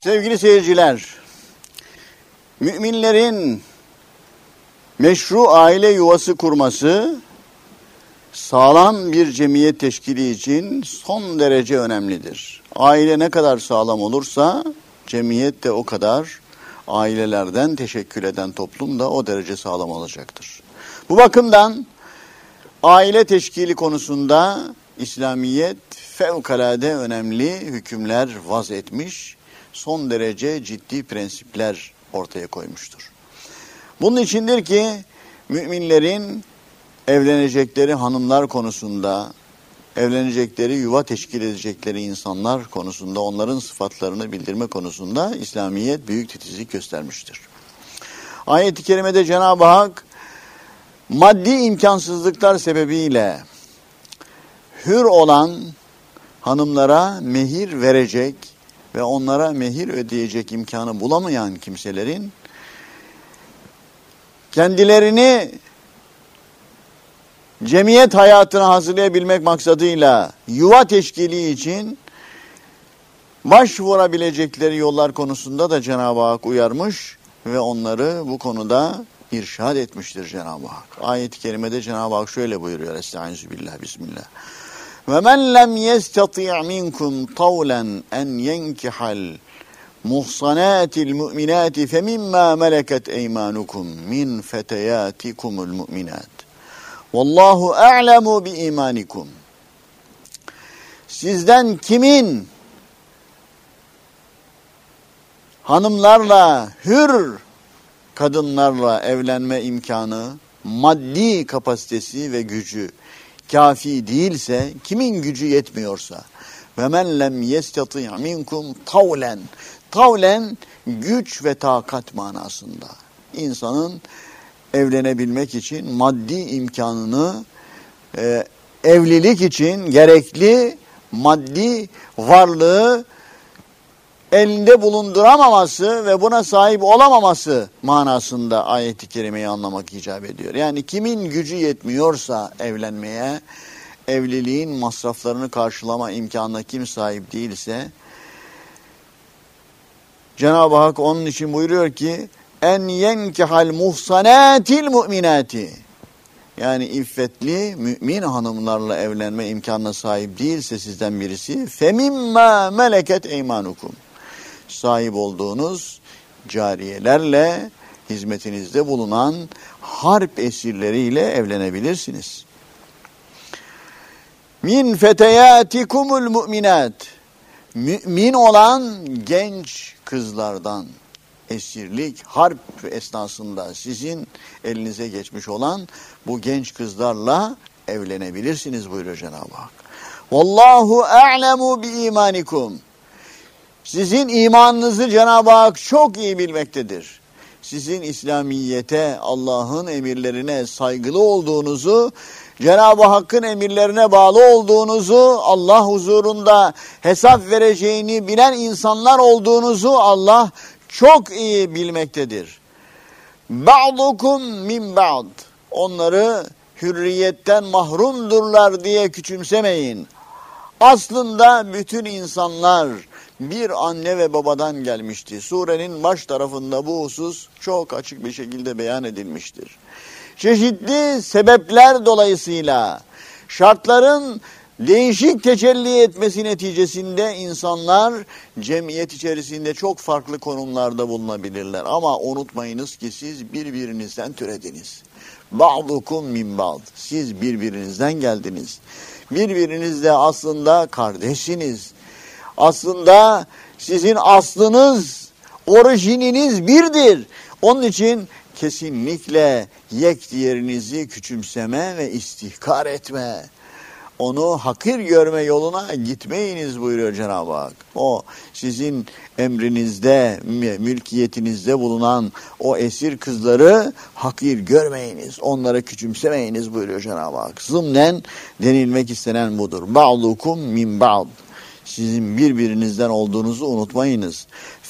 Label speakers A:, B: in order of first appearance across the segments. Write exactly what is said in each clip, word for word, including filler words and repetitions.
A: Sevgili seyirciler, müminlerin meşru aile yuvası kurması, sağlam bir cemiyet teşkili için son derece önemlidir. Aile ne kadar sağlam olursa, cemiyet de o kadar, ailelerden teşekkül eden toplum da o derece sağlam olacaktır. Bu bakımdan aile teşkili konusunda İslamiyet fevkalade önemli hükümler vaz etmiş, son derece ciddi prensipler ortaya koymuştur. Bunun içindir ki müminlerin evlenecekleri hanımlar konusunda, evlenecekleri yuva teşkil edecekleri insanlar konusunda, onların sıfatlarını bildirme konusunda İslamiyet büyük titizlik göstermiştir. Ayet-i kerimede Cenab-ı Hak maddi imkansızlıklar sebebiyle hür olan hanımlara mehir verecek ve onlara mehir ödeyecek imkanı bulamayan kimselerin kendilerini cemiyet hayatına hazırlayabilmek maksadıyla yuva teşkili için başvurabilecekleri yollar konusunda da Cenab-ı Hak uyarmış ve onları bu konuda irşad etmiştir Cenab-ı Hak. Ayet-i kerimede Cenab-ı Hak şöyle buyuruyor. Estağfirullah, bismillah. وَمَنْ لَمْ يَسْتَطِعْ مِنْكُمْ طَوْلًا أَنْ يَنْكِحَ الْمُحْصَنَاتِ الْمُؤْمِنَاتِ فَمِمَّا مَلَكَتْ اَيْمَانُكُمْ مِنْ فَتَيَاتِكُمُ الْمُؤْمِنَاتِ وَاللّٰهُ أَعْلَمُ بِإِيمَانِكُمْ. Sizden kimin hanımlarla, hür kadınlarla evlenme imkanı, maddi kapasitesi ve gücü kafi değilse, kimin gücü yetmiyorsa, ve men lem yestati' minkum tavlen, tavlen güç ve takat manasında. İnsanın evlenebilmek için maddi imkanını, e, evlilik için gerekli maddi varlığı elinde bulunduramaması ve buna sahip olamaması manasında ayet-i kerimeyi anlamak icap ediyor. Yani kimin gücü yetmiyorsa evlenmeye, evliliğin masraflarını karşılama imkanına kim sahip değilse, Cenab-ı Hak onun için buyuruyor ki en yenkihal muhsanatil mu'minati, yani iffetli mümin hanımlarla evlenme imkanına sahip değilse sizden birisi, femimma meleket eymanukum, sahip olduğunuz cariyelerle, hizmetinizde bulunan harp esirleriyle evlenebilirsiniz. Min feteyatikumul mu'minat, mümin olan genç kızlardan, esirlik, harp esnasında sizin elinize geçmiş olan bu genç kızlarla evlenebilirsiniz buyuruyor Cenab-ı Hak. Vallahu a'lemu bi imanikum. Sizin imanınızı Cenab-ı Hak çok iyi bilmektedir. Sizin İslamiyete, Allah'ın emirlerine saygılı olduğunuzu, Cenab-ı Hakk'ın emirlerine bağlı olduğunuzu, Allah huzurunda hesap vereceğini bilen insanlar olduğunuzu Allah çok iyi bilmektedir. Ba'dukum min ba'd. Onları hürriyetten mahrumdurlar diye küçümsemeyin. Aslında bütün insanlar bir anne ve babadan gelmişti. Surenin baş tarafında bu husus çok açık bir şekilde beyan edilmiştir. Çeşitli sebepler dolayısıyla şartların değişik tecelli etmesi neticesinde insanlar cemiyet içerisinde çok farklı konumlarda bulunabilirler. Ama unutmayınız ki siz birbirinizden türediniz. Ba'dukum min ba'd. Siz birbirinizden geldiniz. Birbirinizle aslında kardeşsiniz. Aslında sizin aslınız, orijininiz birdir. Onun için kesinlikle yek diğerinizi küçümseme ve istihkar etme, onu hakir görme yoluna gitmeyiniz buyuruyor Cenab-ı Hak. O sizin emrinizde, mülkiyetinizde bulunan o esir kızları hakir görmeyiniz, onları küçümsemeyiniz buyuruyor Cenab-ı Hak. Zımnen denilmek istenen budur. Ba'dukum min ba'd. Sizin birbirinizden olduğunuzu unutmayınız.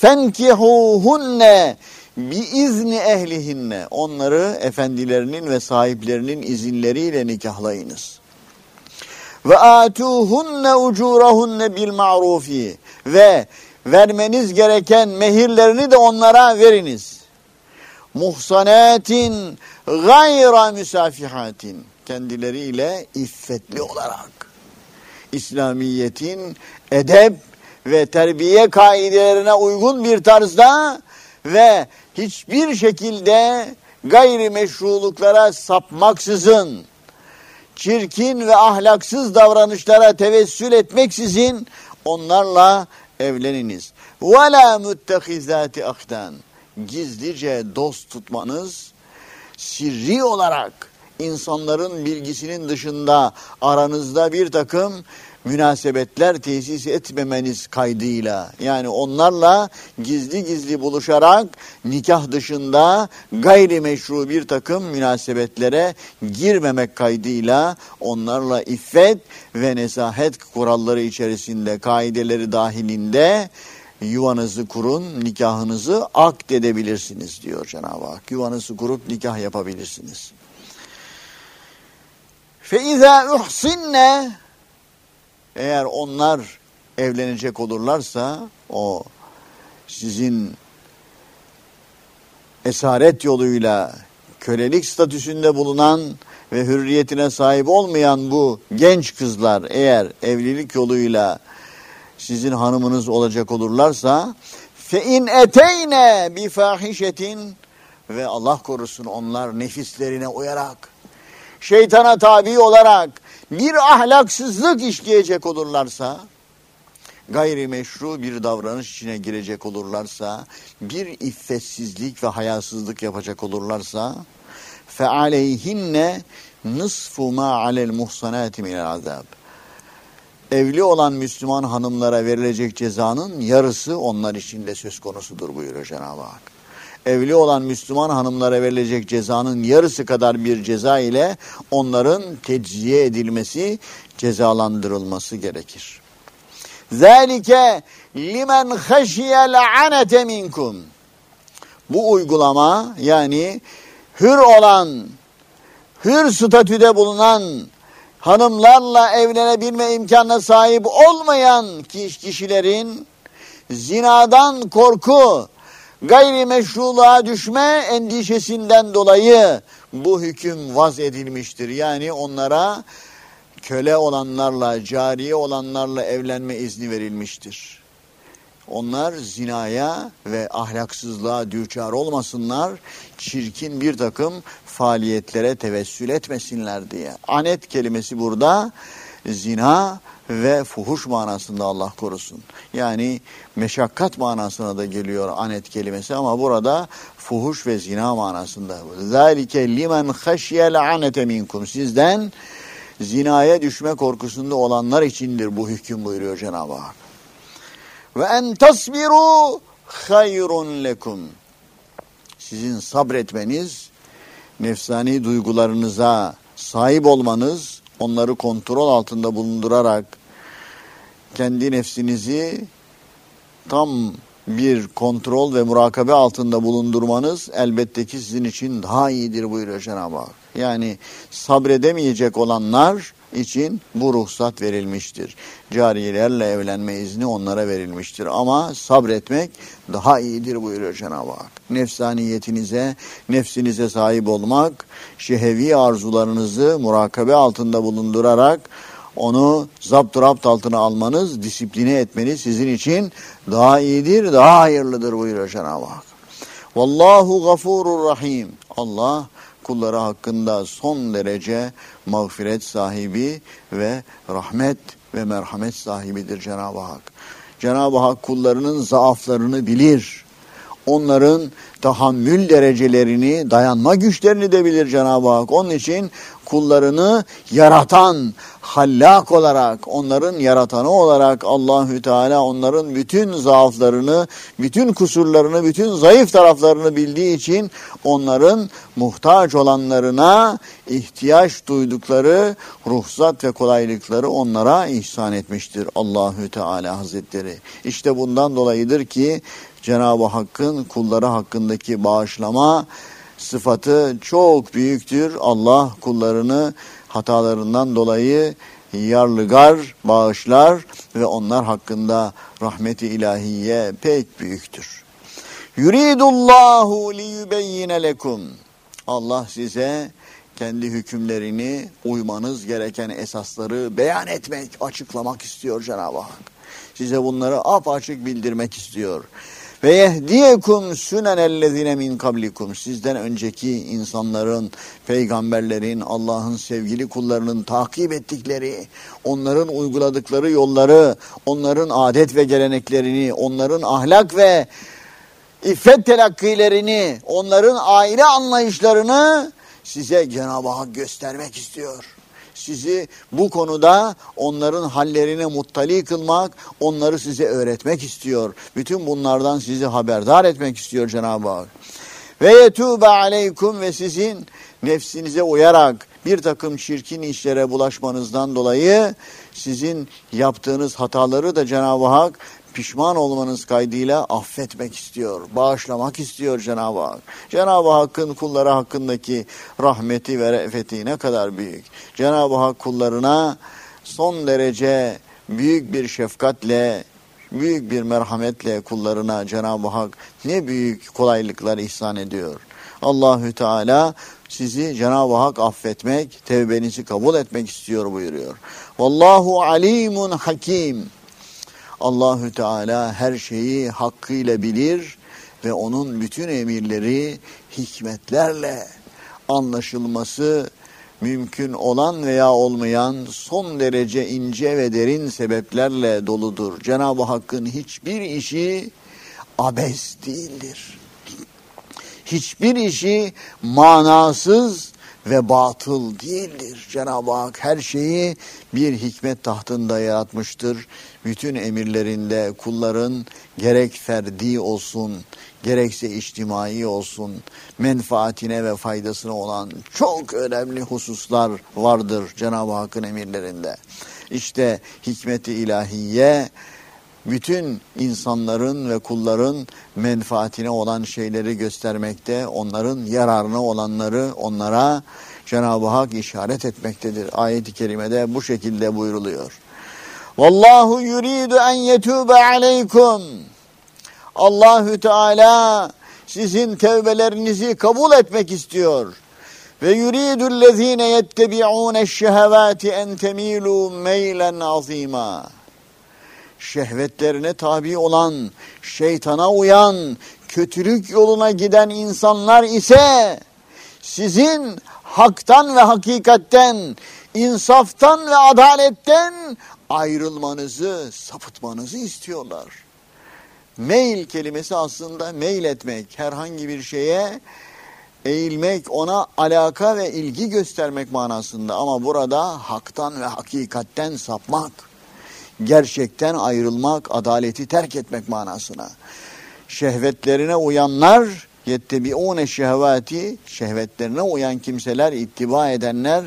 A: Fenkihuhunne biizni ehlihinne. Onları efendilerinin ve sahiplerinin izinleriyle nikahlayınız. Ve atuhunne ucurahunne bil ma'rufi. Ve vermeniz gereken mehirlerini de onlara veriniz. Muhsanatin gayra müsafihatin, kendileriyle iffetli olarak. İslamiyet'in edep ve terbiye kaidelerine uygun bir tarzda ve hiçbir şekilde gayrimeşruluklara sapmaksızın, çirkin ve ahlaksız davranışlara tevessül etmeksizin onlarla evleniniz. وَلَا مُتَّخِذَاتِ اَخْدَانِ, gizlice dost tutmanız, sirri olarak insanların bilgisinin dışında aranızda bir takım münasebetler tesis etmemeniz kaydıyla, yani onlarla gizli gizli buluşarak nikah dışında gayrimeşru bir takım münasebetlere girmemek kaydıyla onlarla iffet ve nezahet kuralları içerisinde, kaideleri dahilinde yuvanızı kurun, nikahınızı akdedebilirsiniz diyor Cenab-ı Hak. Yuvanızı kurup nikah yapabilirsiniz. فَاِذَا اُحْسِنَّ, eğer onlar evlenecek olurlarsa, o sizin esaret yoluyla kölelik statüsünde bulunan ve hürriyetine sahip olmayan bu genç kızlar eğer evlilik yoluyla sizin hanımınız olacak olurlarsa, فَاِنْ اَتَيْنَ بِفَاحِشَةٍ, ve Allah korusun onlar nefislerine uyarak, şeytana tabi olarak bir ahlaksızlık işleyecek olurlarsa, gayrimeşru bir davranış içine girecek olurlarsa, bir iffetsizlik ve hayasızlık yapacak olurlarsa, فَعَلَيْهِنَّ نِصْفُ مَا عَلَى الْمُحْصَنَاتِ مِنَ الْعَذَابِ, evli olan Müslüman hanımlara verilecek cezanın yarısı onlar için de söz konusudur buyuruyor Cenab-ı Hak. Evli olan Müslüman hanımlara verilecek cezanın yarısı kadar bir ceza ile onların tecziye edilmesi, cezalandırılması gerekir. ذَٰلِكَ لِمَنْ خَشِيَ الْعَنَةَ مِنْكُمْ, bu uygulama, yani hür olan, hür statüde bulunan, hanımlarla evlenebilme imkanına sahip olmayan kişilerin zinadan korku, gayrimeşruluğa düşme endişesinden dolayı bu hüküm vaz edilmiştir. Yani onlara köle olanlarla, cariye olanlarla evlenme izni verilmiştir. Onlar zinaya ve ahlaksızlığa düçar olmasınlar, çirkin bir takım faaliyetlere tevessül etmesinler diye. Anet kelimesi burada zina ve fuhuş manasında, Allah korusun. Yani meşakkat manasına da geliyor anet kelimesi ama burada fuhuş ve zina manasında. ذَٰلِكَ لِمَنْ خَشْيَ الْعَنَةَ مِنْكُمْ, sizden zinaya düşme korkusunda olanlar içindir bu hüküm buyuruyor Cenab-ı Hak. وَاَنْ تَصْبِرُوا خَيْرٌ لَكُمْ, sizin sabretmeniz, nefsani duygularınıza sahip olmanız, onları kontrol altında bulundurarak kendi nefsinizi tam bir kontrol ve murakabe altında bulundurmanız elbette ki sizin için daha iyidir buyuruyor Cenab-ı Hak. Yani sabredemeyecek olanlar için bu ruhsat verilmiştir. Cariyelerle evlenme izni onlara verilmiştir. Ama sabretmek daha iyidir buyuruyor Cenab-ı Hak. Nefsaniyetinize, nefsinize sahip olmak, şehevi arzularınızı murakabe altında bulundurarak onu zapt-ı altına almanız, disipline etmeniz sizin için daha iyidir, daha hayırlıdır buyuruyor Cenab-ı Hak. Vallahu gafurur rahim. Allah kulları hakkında son derece mağfiret sahibi ve rahmet ve merhamet sahibidir Cenab-ı Hak. Cenab-ı Hak kullarının zaaflarını bilir. Onların tahammül derecelerini, dayanma güçlerini de bilir Cenab-ı Hak. Onun için kullarını yaratan, hallak olarak, onların yaratanı olarak Allahü Teala onların bütün zaaflarını, bütün kusurlarını, bütün zayıf taraflarını bildiği için onların muhtaç olanlarına ihtiyaç duydukları ruhsat ve kolaylıkları onlara ihsan etmiştir Allahü Teala Hazretleri. İşte bundan dolayıdır ki Cenab-ı Hakk'ın kulları hakkındaki bağışlama sıfatı çok büyüktür. Allah kullarını hatalarından dolayı yarlıgar, bağışlar ve onlar hakkında rahmeti ilahiye pek büyüktür. Yuridullahu liyubeyyine lekum. Allah size kendi hükümlerini, uymanız gereken esasları beyan etmek, açıklamak istiyor Cenab-ı Hak. Size bunları apaçık bildirmek istiyor. Ve yehdiyekum sunenellezine min kablikum. Sizden önceki insanların, peygamberlerin, Allah'ın sevgili kullarının takip ettikleri, onların uyguladıkları yolları, onların adet ve geleneklerini, onların ahlak ve iffet telakkilerini, onların aile anlayışlarını size Cenab-ı Hak göstermek istiyor. Sizi bu konuda onların hallerine muttali kılmak, onları size öğretmek istiyor. Bütün bunlardan sizi haberdar etmek istiyor Cenab-ı Hak. Ve yetûbe aleykum ve sizin nefsinize uyarak bir takım çirkin işlere bulaşmanızdan dolayı sizin yaptığınız hataları da Cenab-ı Hak pişman olmanız kaydıyla affetmek istiyor, bağışlamak istiyor Cenab-ı Hak. Cenab-ı Hakk'ın kulları hakkındaki rahmeti ve re'feti ne kadar büyük. Cenab-ı Hak kullarına son derece büyük bir şefkatle, büyük bir merhametle kullarına Cenab-ı Hak ne büyük kolaylıklar ihsan ediyor. Allahü Teala sizi Cenab-ı Hak affetmek, tevbenizi kabul etmek istiyor buyuruyor. Vallahu alimun hakim. Allahü Teala her şeyi hakkıyla bilir ve onun bütün emirleri hikmetlerle anlaşılması mümkün olan veya olmayan son derece ince ve derin sebeplerle doludur. Cenab-ı Hakk'ın hiçbir işi abes değildir. Hiçbir işi manasız ve batıl değildir. Cenab-ı Hak her şeyi bir hikmet tahtında yaratmıştır. Bütün emirlerinde kulların gerek ferdi olsun, gerekse içtimai olsun, menfaatine ve faydasına olan çok önemli hususlar vardır Cenab-ı Hakk'ın emirlerinde. İşte hikmet-i ilahiye, bütün insanların ve kulların menfaatine olan şeyleri göstermekte, onların yararına olanları onlara Cenab-ı Hak işaret etmektedir. Ayet-i kerimede bu şekilde buyruluyor. Vallahu yuridu en yetube aleykum. Allahü Teala sizin tevbelerinizi kabul etmek istiyor. Ve yuridü'llezine yettebi'ûne'ş-şehevâti en temîlû meylen azîmâ. Şehvetlerine tabi olan, şeytana uyan, kötülük yoluna giden insanlar ise sizin haktan ve hakikatten, insaftan ve adaletten ayrılmanızı, sapıtmanızı istiyorlar. Meyl kelimesi aslında meyil etmek, herhangi bir şeye eğilmek, ona alaka ve ilgi göstermek manasında. Ama burada haktan ve hakikatten sapmak, gerçekten ayrılmak, adaleti terk etmek manasına. Şehvetlerine uyanlar, yettebi'ûne şehvâti, şehvetlerine uyan kimseler, ittiba edenler,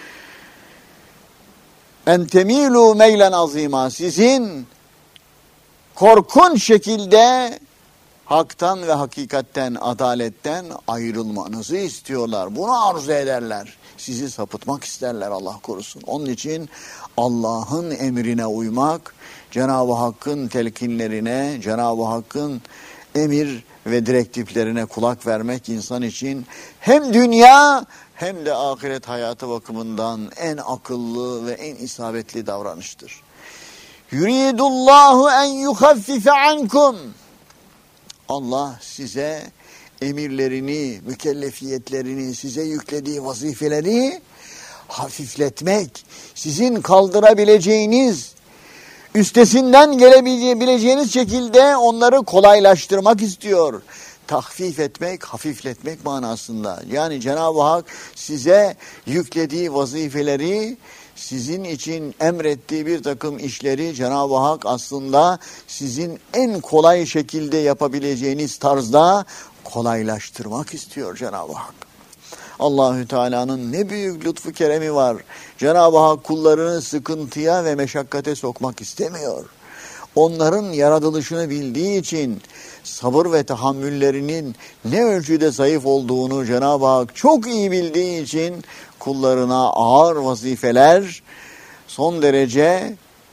A: en temîlû meylen azîmâ, sizin korkunç şekilde haktan ve hakikatten, adaletten ayrılmanızı istiyorlar. Bunu arzu ederler. Sizi sapıtmak isterler, Allah korusun. Onun için Allah'ın emrine uymak, Cenab-ı Hakk'ın telkinlerine, Cenab-ı Hakk'ın emir ve direktiflerine kulak vermek insan için hem dünya hem de ahiret hayatı bakımından en akıllı ve en isabetli davranıştır. Yuridullahu en yuhaffife ankum. Allah size emirlerini, mükellefiyetlerini, size yüklediği vazifeleri hafifletmek, sizin kaldırabileceğiniz, üstesinden gelebileceğiniz şekilde onları kolaylaştırmak istiyor. Tahfif etmek, hafifletmek manasında. Yani Cenab-ı Hak size yüklediği vazifeleri, sizin için emrettiği bir takım işleri Cenab-ı Hak aslında sizin en kolay şekilde yapabileceğiniz tarzda kolaylaştırmak istiyor Cenab-ı Hak. Allahü Teala'nın ne büyük lütfu keremi var. Cenab-ı Hak kullarını sıkıntıya ve meşakkate sokmak istemiyor. Onların yaratılışını bildiği için sabır ve tahammüllerinin ne ölçüde zayıf olduğunu Cenab-ı Hak çok iyi bildiği için kullarına ağır vazifeler, son derece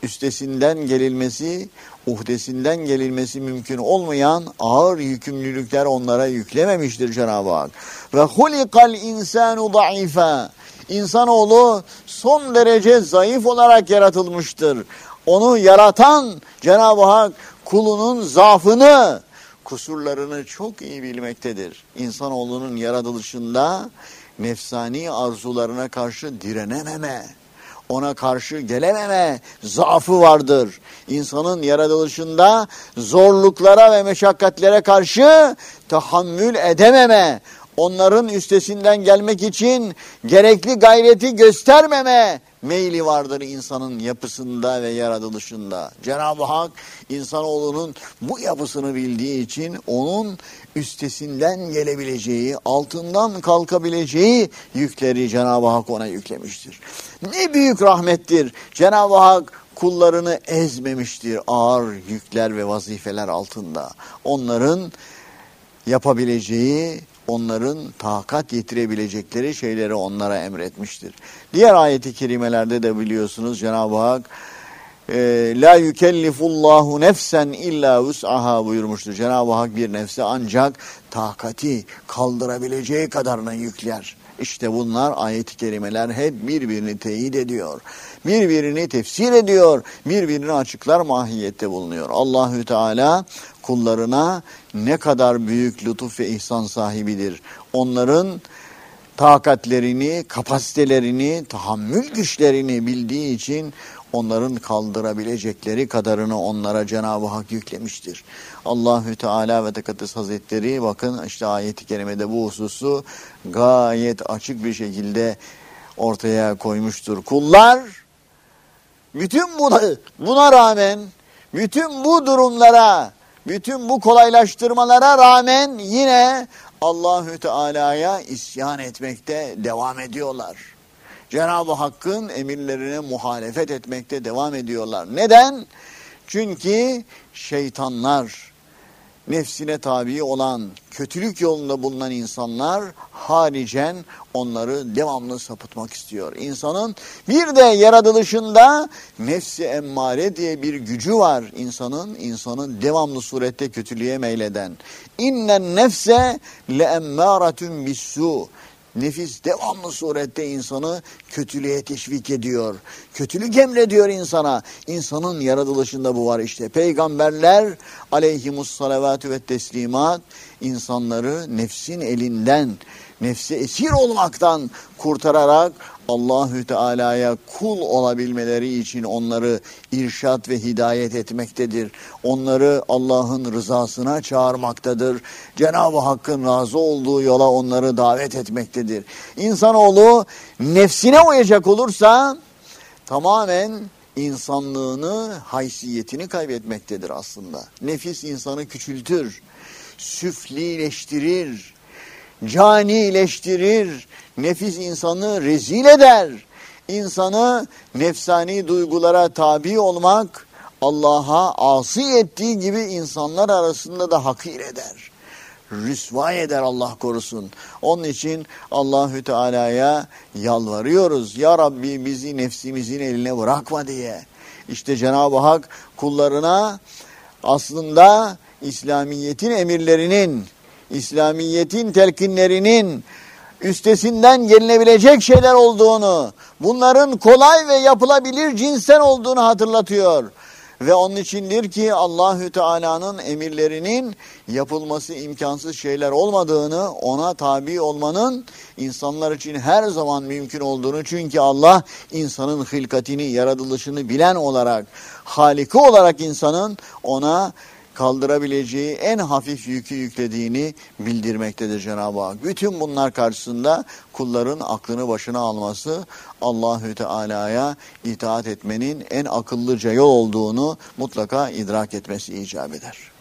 A: üstesinden gelinmesi, uhdesinden gelinmesi mümkün olmayan ağır yükümlülükler onlara yüklememiştir Cenab-ı Hak. Ve hulikal insanu zayıfa. İnsanoğlu son derece zayıf olarak yaratılmıştır. Onu yaratan Cenab-ı Hak kulunun zaafını, kusurlarını çok iyi bilmektedir. İnsanoğlunun yaratılışında nefsani arzularına karşı direnememe, ona karşı gelememe zaafı vardır. İnsanın yaratılışında zorluklara ve meşakkatlere karşı tahammül edememe, onların üstesinden gelmek için gerekli gayreti göstermeme meyli vardır insanın yapısında ve yaratılışında. Cenab-ı Hak insanoğlunun bu yapısını bildiği için onun üstesinden gelebileceği, altından kalkabileceği yükleri Cenab-ı Hak ona yüklemiştir. Ne büyük rahmettir. Cenab-ı Hak kullarını ezmemiştir ağır yükler ve vazifeler altında. Onların yapabileceği, onların takat yetirebilecekleri şeyleri onlara emretmiştir. Diğer ayet-i kerimelerde de biliyorsunuz Cenab-ı Hak la yükellifullahu nefsen illa vus'aha buyurmuştur. Cenab-ı Hak bir nefse ancak takati kaldırabileceği kadarına yükler. İşte bunlar ayet-i kerimeler hep birbirini teyit ediyor. Birbirini tefsir ediyor. Birbirini açıklar mahiyette bulunuyor. Allahü Teala kullarına ne kadar büyük lütuf ve ihsan sahibidir. Onların takatlerini, kapasitelerini, tahammül güçlerini bildiği için onların kaldırabilecekleri kadarını onlara Cenab-ı Hak yüklemiştir. Allahü Teala ve Tekaddes Hazretleri bakın işte ayet-i kerimede bu hususu gayet açık bir şekilde ortaya koymuştur. Kullar bütün buna, buna rağmen, bütün bu durumlara, bütün bu kolaylaştırmalara rağmen yine Allahü Teala'ya isyan etmekte devam ediyorlar. Cenab-ı Hakk'ın emirlerine muhalefet etmekte devam ediyorlar. Neden? Çünkü şeytanlar, nefsine tabi olan, kötülük yolunda bulunan insanlar haricen onları devamlı sapıtmak istiyor. İnsanın bir de yaratılışında nefsi emmare diye bir gücü var insanın, insanın devamlı surette kötülüğe meyleden. İnnen nefse le emmâretun bis-sû. Nefis devamlı surette insanı kötülüğe teşvik ediyor. Kötülük emrediyor insana. İnsanın yaratılışında bu var işte. Peygamberler aleyhimussalavatü ve teslimat insanları nefsin elinden, nefse esir olmaktan kurtararak Allahü Teala'ya kul olabilmeleri için onları irşat ve hidayet etmektedir. Onları Allah'ın rızasına çağırmaktadır. Cenab-ı Hakk'ın razı olduğu yola onları davet etmektedir. İnsanoğlu nefsine uyacak olursa tamamen insanlığını, haysiyetini kaybetmektedir aslında. Nefis insanı küçültür, süflileştirir, canileştirir. Nefis insanı rezil eder. İnsanı nefsani duygulara tabi olmak, Allah'a asi ettiği gibi insanlar arasında da hakir eder. Rüsva eder Allah korusun. Onun için Allahü Teala'ya yalvarıyoruz. Ya Rabbi bizi nefsimizin eline bırakma diye. İşte Cenab-ı Hak kullarına aslında İslamiyet'in emirlerinin, İslamiyet'in telkinlerinin üstesinden gelinebilecek şeyler olduğunu, bunların kolay ve yapılabilir cinsten olduğunu hatırlatıyor. Ve onun içindir ki Allahü Teala'nın emirlerinin yapılması imkansız şeyler olmadığını, ona tabi olmanın insanlar için her zaman mümkün olduğunu, çünkü Allah insanın hılkatini, yaratılışını bilen olarak, Haliki olarak insanın ona kaldırabileceği en hafif yükü yüklediğini bildirmektedir Cenab-ı Hak. Bütün bunlar karşısında kulların aklını başına alması, Allahü Teala'ya itaat etmenin en akıllıca yol olduğunu mutlaka idrak etmesi icap eder.